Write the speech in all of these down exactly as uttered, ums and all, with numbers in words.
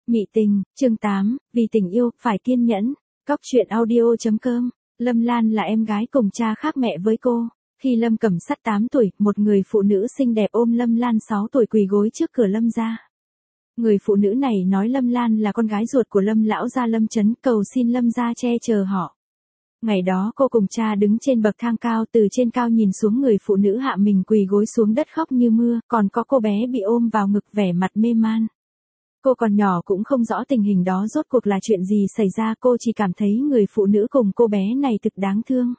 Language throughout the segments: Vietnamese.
Mị tình, chương tám, vì tình yêu, phải kiên nhẫn. Cóc truyện audio chấm com. Lâm Lan là em gái cùng cha khác mẹ với cô. Khi Lâm Cẩm Sắt tám tuổi, một người phụ nữ xinh đẹp ôm Lâm Lan sáu tuổi quỳ gối trước cửa Lâm gia. Người phụ nữ này nói Lâm Lan là con gái ruột của Lâm lão gia Lâm Chấn, cầu xin Lâm gia che chở họ. Ngày đó cô cùng cha đứng trên bậc thang cao, từ trên cao nhìn xuống người phụ nữ hạ mình quỳ gối xuống đất khóc như mưa, còn có cô bé bị ôm vào ngực vẻ mặt mê man. Cô còn nhỏ cũng không rõ tình hình đó rốt cuộc là chuyện gì xảy ra, cô chỉ cảm thấy người phụ nữ cùng cô bé này thực đáng thương.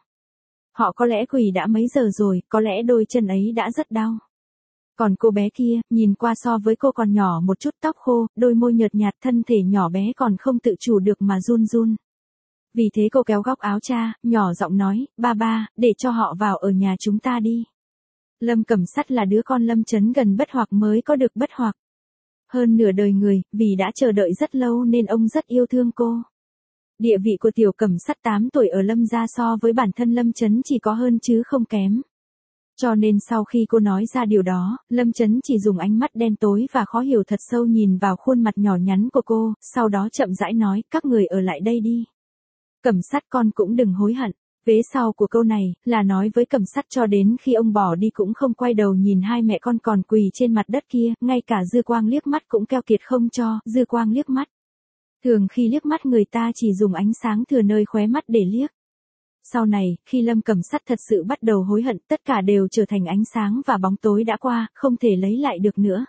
Họ có lẽ quỳ đã mấy giờ rồi, có lẽ đôi chân ấy đã rất đau. Còn cô bé kia, nhìn qua so với cô còn nhỏ một chút, tóc khô, đôi môi nhợt nhạt, thân thể nhỏ bé còn không tự chủ được mà run run. Vì thế cô kéo góc áo cha, nhỏ giọng nói, ba ba, để cho họ vào ở nhà chúng ta đi. Lâm Cẩm Sắt là đứa con Lâm Chấn gần bất hoặc mới có được bất hoặc. Hơn nửa đời người, vì đã chờ đợi rất lâu nên ông rất yêu thương cô. Địa vị của tiểu Cẩm Sắt tám tuổi ở Lâm gia so với bản thân Lâm Chấn chỉ có hơn chứ không kém. Cho nên sau khi cô nói ra điều đó, Lâm Chấn chỉ dùng ánh mắt đen tối và khó hiểu thật sâu nhìn vào khuôn mặt nhỏ nhắn của cô, sau đó chậm rãi nói, các người ở lại đây đi. Cẩm Sắt con cũng đừng hối hận. Vế sau của câu này, là nói với Cẩm Sắt cho đến khi ông bỏ đi cũng không quay đầu nhìn hai mẹ con còn quỳ trên mặt đất kia, ngay cả Dư Quang liếc mắt cũng keo kiệt không cho, Dư Quang liếc mắt. Thường khi liếc mắt người ta chỉ dùng ánh sáng thừa nơi khóe mắt để liếc. Sau này, khi Lâm Cẩm Sắt thật sự bắt đầu hối hận, tất cả đều trở thành ánh sáng và bóng tối đã qua, không thể lấy lại được nữa.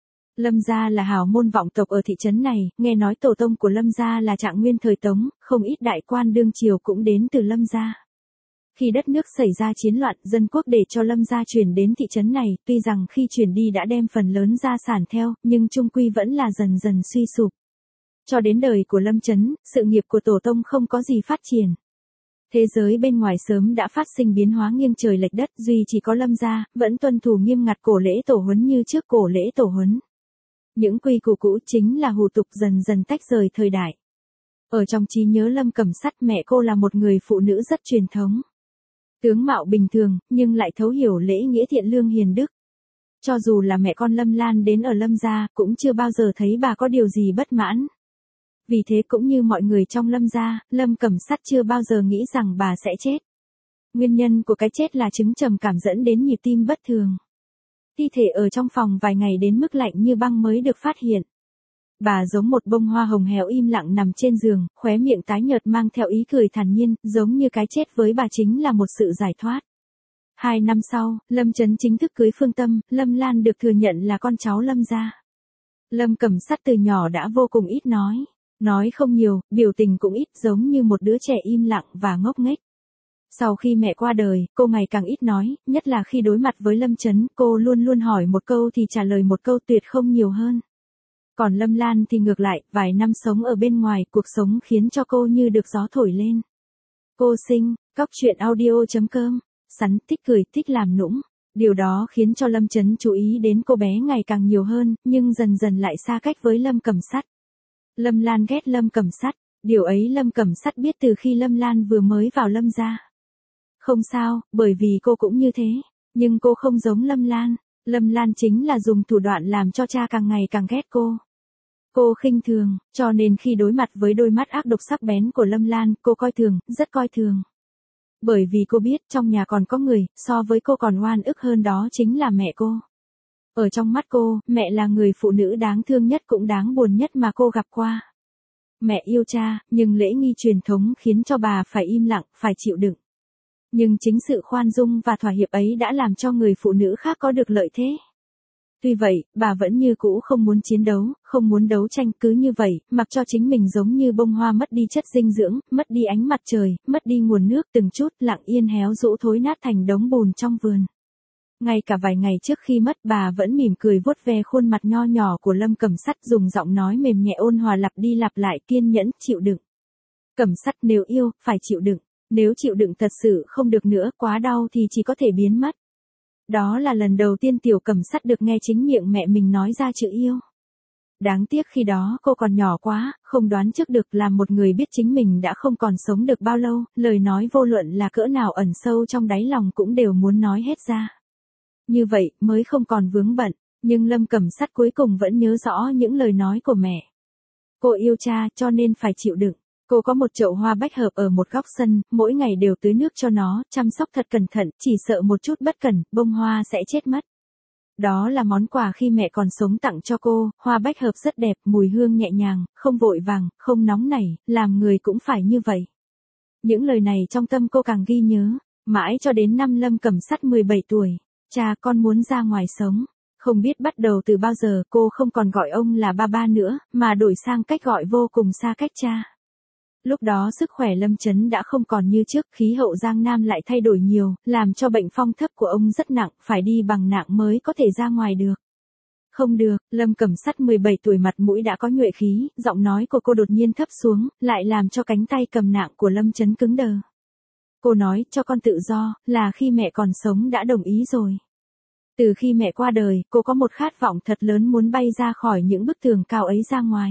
Lâm gia là hào môn vọng tộc ở thị trấn này, nghe nói tổ tông của Lâm gia là Trạng Nguyên thời Tống, không ít đại quan đương triều cũng đến từ Lâm gia. Khi đất nước xảy ra chiến loạn, dân quốc để cho Lâm gia chuyển đến thị trấn này, tuy rằng khi chuyển đi đã đem phần lớn gia sản theo, nhưng chung quy vẫn là dần dần suy sụp. Cho đến đời của Lâm Chấn, sự nghiệp của tổ tông không có gì phát triển. Thế giới bên ngoài sớm đã phát sinh biến hóa nghiêng trời lệch đất, duy chỉ có Lâm gia vẫn tuân thủ nghiêm ngặt cổ lễ tổ huấn như trước cổ lễ tổ huấn. Những quy củ cũ chính là hủ tục dần dần tách rời thời đại. Ở trong trí nhớ Lâm Cẩm Sắt, mẹ cô là một người phụ nữ rất truyền thống. Tướng mạo bình thường, nhưng lại thấu hiểu lễ nghĩa thiện lương hiền đức. Cho dù là mẹ con Lâm Lan đến ở Lâm gia, cũng chưa bao giờ thấy bà có điều gì bất mãn. Vì thế cũng như mọi người trong Lâm gia, Lâm Cẩm Sắt chưa bao giờ nghĩ rằng bà sẽ chết. Nguyên nhân của cái chết là chứng trầm cảm dẫn đến nhịp tim bất thường. Thi thể ở trong phòng vài ngày đến mức lạnh như băng mới được phát hiện. Bà giống một bông hoa hồng héo im lặng nằm trên giường, khóe miệng tái nhợt mang theo ý cười thản nhiên, giống như cái chết với bà chính là một sự giải thoát. Hai năm sau, Lâm Chấn chính thức cưới Phương Tâm, Lâm Lan được thừa nhận là con cháu Lâm gia. Lâm Cẩm Sắt từ nhỏ đã vô cùng ít nói. Nói không nhiều, biểu tình cũng ít, giống như một đứa trẻ im lặng và ngốc nghếch. Sau khi mẹ qua đời, cô ngày càng ít nói, nhất là khi đối mặt với Lâm Chấn, cô luôn luôn hỏi một câu thì trả lời một câu, tuyệt không nhiều hơn. Còn Lâm Lan thì ngược lại, vài năm sống ở bên ngoài, cuộc sống khiến cho cô như được gió thổi lên. Cô sinh, cóc truyện audio chấm com, sắn, thích cười, thích làm nũng. Điều đó khiến cho Lâm Chấn chú ý đến cô bé ngày càng nhiều hơn, nhưng dần dần lại xa cách với Lâm Cẩm Sắt. Lâm Lan ghét Lâm Cẩm Sắt, điều ấy Lâm Cẩm Sắt biết từ khi Lâm Lan vừa mới vào Lâm gia. Không sao, bởi vì cô cũng như thế, nhưng cô không giống Lâm Lan. Lâm Lan chính là dùng thủ đoạn làm cho cha càng ngày càng ghét cô. Cô khinh thường, cho nên khi đối mặt với đôi mắt ác độc sắc bén của Lâm Lan, cô coi thường, rất coi thường. Bởi vì cô biết trong nhà còn có người, so với cô còn oan ức hơn, đó chính là mẹ cô. Ở trong mắt cô, mẹ là người phụ nữ đáng thương nhất cũng đáng buồn nhất mà cô gặp qua. Mẹ yêu cha, nhưng lễ nghi truyền thống khiến cho bà phải im lặng, phải chịu đựng. Nhưng chính sự khoan dung và thỏa hiệp ấy đã làm cho người phụ nữ khác có được lợi thế. Tuy vậy, bà vẫn như cũ không muốn chiến đấu, không muốn đấu tranh, cứ như vậy, mặc cho chính mình giống như bông hoa mất đi chất dinh dưỡng, mất đi ánh mặt trời, mất đi nguồn nước, từng chút lặng yên héo rũ thối nát thành đống bùn trong vườn. Ngay cả vài ngày trước khi mất, bà vẫn mỉm cười vuốt ve khuôn mặt nho nhỏ của Lâm Cẩm Sắt, dùng giọng nói mềm nhẹ ôn hòa lặp đi lặp lại, kiên nhẫn chịu đựng. Cẩm Sắt, nếu yêu, phải chịu đựng. Nếu chịu đựng thật sự không được nữa, quá đau thì chỉ có thể biến mất. Đó là lần đầu tiên tiểu Cẩm Sắt được nghe chính miệng mẹ mình nói ra chữ yêu. Đáng tiếc khi đó cô còn nhỏ quá, không đoán trước được, làm một người biết chính mình đã không còn sống được bao lâu, lời nói vô luận là cỡ nào ẩn sâu trong đáy lòng cũng đều muốn nói hết ra. Như vậy mới không còn vướng bận, nhưng Lâm Cẩm Sắt cuối cùng vẫn nhớ rõ những lời nói của mẹ. Cô yêu cha cho nên phải chịu đựng. Cô có một chậu hoa bách hợp ở một góc sân, mỗi ngày đều tưới nước cho nó, chăm sóc thật cẩn thận, chỉ sợ một chút bất cẩn, bông hoa sẽ chết mất. Đó là món quà khi mẹ còn sống tặng cho cô, hoa bách hợp rất đẹp, mùi hương nhẹ nhàng, không vội vàng, không nóng nảy, làm người cũng phải như vậy. Những lời này trong tâm cô càng ghi nhớ, mãi cho đến năm Lâm Cẩm Sắt mười bảy tuổi. Cha, con muốn ra ngoài sống. Không biết bắt đầu từ bao giờ cô không còn gọi ông là ba ba nữa, mà đổi sang cách gọi vô cùng xa cách cha. Lúc đó sức khỏe Lâm Chấn đã không còn như trước, khí hậu Giang Nam lại thay đổi nhiều, làm cho bệnh phong thấp của ông rất nặng, phải đi bằng nạng mới có thể ra ngoài được. Không được, Lâm Cẩm Sắt mười bảy tuổi mặt mũi đã có nhuệ khí, giọng nói của cô đột nhiên thấp xuống, lại làm cho cánh tay cầm nạng của Lâm Chấn cứng đờ. Cô nói, cho con tự do, là khi mẹ còn sống đã đồng ý rồi. Từ khi mẹ qua đời, cô có một khát vọng thật lớn muốn bay ra khỏi những bức tường cao ấy ra ngoài.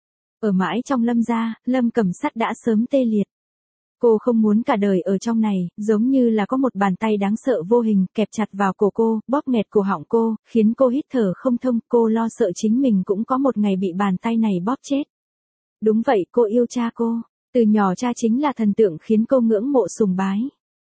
Ở mãi trong Lâm gia, Lâm Cẩm Sắt đã sớm tê liệt. Cô không muốn cả đời ở trong này, giống như là có một bàn tay đáng sợ vô hình kẹp chặt vào cổ cô, bóp nghẹt cổ họng cô, khiến cô hít thở không thông, cô lo sợ chính mình cũng có một ngày bị bàn tay này bóp chết. Đúng vậy, cô yêu cha cô. Từ nhỏ cha chính là thần tượng khiến cô ngưỡng mộ sùng bái.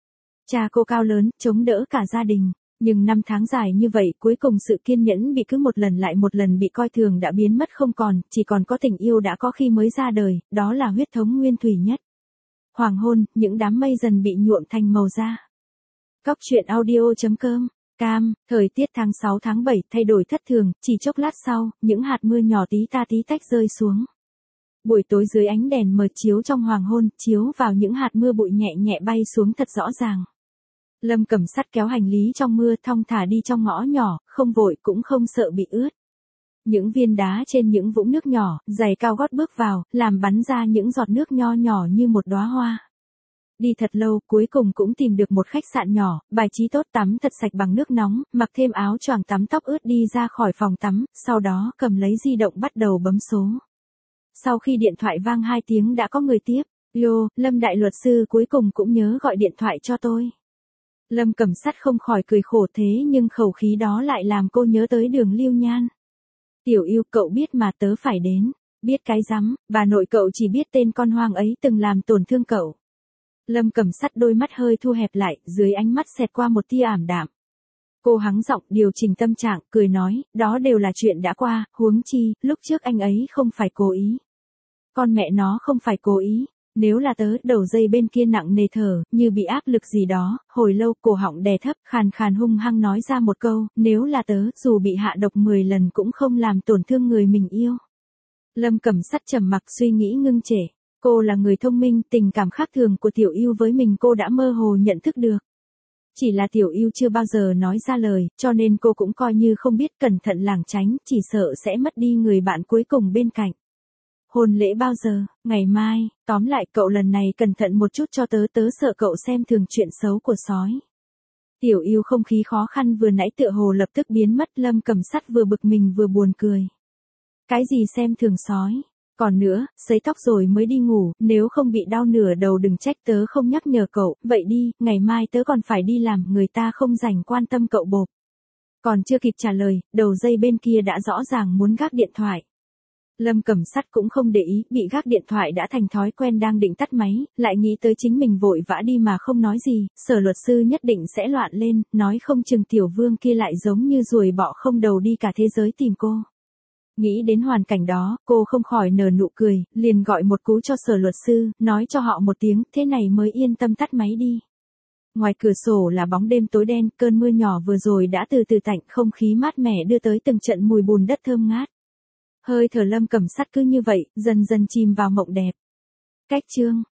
Cha cô cao lớn, chống đỡ cả gia đình. Nhưng năm tháng dài như vậy, cuối cùng sự kiên nhẫn bị cứ một lần lại một lần bị coi thường đã biến mất không còn, chỉ còn có tình yêu đã có khi mới ra đời, đó là huyết thống nguyên thủy nhất. Hoàng hôn, những đám mây dần bị nhuộm thành màu da. Cóc truyện audio chấm com, cam, thời tiết tháng sáu tháng bảy thay đổi thất thường, chỉ chốc lát sau, những hạt mưa nhỏ tí ta tí tách rơi xuống. Buổi tối dưới ánh đèn mờ chiếu trong hoàng hôn, chiếu vào những hạt mưa bụi nhẹ nhẹ bay xuống thật rõ ràng. Lâm Cẩm Sắt kéo hành lý trong mưa thong thả đi trong ngõ nhỏ, không vội cũng không sợ bị ướt. Những viên đá trên những vũng nước nhỏ, giày cao gót bước vào, làm bắn ra những giọt nước nho nhỏ như một đóa hoa. Đi thật lâu, cuối cùng cũng tìm được một khách sạn nhỏ, bài trí tốt, tắm thật sạch bằng nước nóng, mặc thêm áo choàng tắm, tóc ướt đi ra khỏi phòng tắm, sau đó cầm lấy di động bắt đầu bấm số. Sau khi điện thoại vang hai tiếng đã có người tiếp. Yo, Lâm đại luật sư cuối cùng cũng nhớ gọi điện thoại cho tôi. Lâm Cẩm Sắt không khỏi cười khổ, thế nhưng khẩu khí đó lại làm cô nhớ tới Đường Lưu Nhan. Tiểu Yêu, cậu biết mà tớ phải đến. Biết cái rắm, bà nội cậu chỉ biết tên con hoang ấy từng làm tổn thương cậu. Lâm Cẩm Sắt đôi mắt hơi thu hẹp lại, dưới ánh mắt xẹt qua một tia ảm đạm. Cô hắng giọng điều chỉnh tâm trạng, cười nói, đó đều là chuyện đã qua, huống chi, lúc trước anh ấy không phải cố ý. Con mẹ nó không phải cố ý. Nếu là tớ, đầu dây bên kia nặng nề thở, như bị áp lực gì đó, hồi lâu cổ họng đè thấp, khàn khàn hung hăng nói ra một câu, nếu là tớ, dù bị hạ độc mười lần cũng không làm tổn thương người mình yêu. Lâm Cẩm Sắt trầm mặc suy nghĩ ngưng trệ. Cô là người thông minh, tình cảm khác thường của Tiểu Yêu với mình cô đã mơ hồ nhận thức được. Chỉ là Tiểu Yêu chưa bao giờ nói ra lời, cho nên cô cũng coi như không biết, cẩn thận lảng tránh, chỉ sợ sẽ mất đi người bạn cuối cùng bên cạnh. Hôn lễ bao giờ? Ngày mai, tóm lại cậu lần này cẩn thận một chút cho tớ, tớ sợ cậu xem thường chuyện xấu của sói. Tiểu Yêu không khí khó khăn vừa nãy tựa hồ lập tức biến mất, Lâm Cẩm Sắt vừa bực mình vừa buồn cười. Cái gì xem thường sói? Còn nữa, sấy tóc rồi mới đi ngủ, nếu không bị đau nửa đầu đừng trách tớ không nhắc nhở cậu, vậy đi, ngày mai tớ còn phải đi làm, người ta không rảnh quan tâm cậu bộp. Còn chưa kịp trả lời, đầu dây bên kia đã rõ ràng muốn gác điện thoại. Lâm Cẩm Sắt cũng không để ý, bị gác điện thoại đã thành thói quen, đang định tắt máy, lại nghĩ tới chính mình vội vã đi mà không nói gì, Sở luật sư nhất định sẽ loạn lên, nói không chừng Tiểu Vương kia lại giống như ruồi bọ không đầu đi cả thế giới tìm cô. Nghĩ đến hoàn cảnh đó, cô không khỏi nở nụ cười, liền gọi một cú cho Sở luật sư, nói cho họ một tiếng, thế này mới yên tâm tắt máy đi. Ngoài cửa sổ là bóng đêm tối đen, cơn mưa nhỏ vừa rồi đã từ từ tạnh, không khí mát mẻ đưa tới từng trận mùi bùn đất thơm ngát. Hơi thở Lâm Cẩm Sắt cứ như vậy, dần dần chìm vào mộng đẹp. Cách chương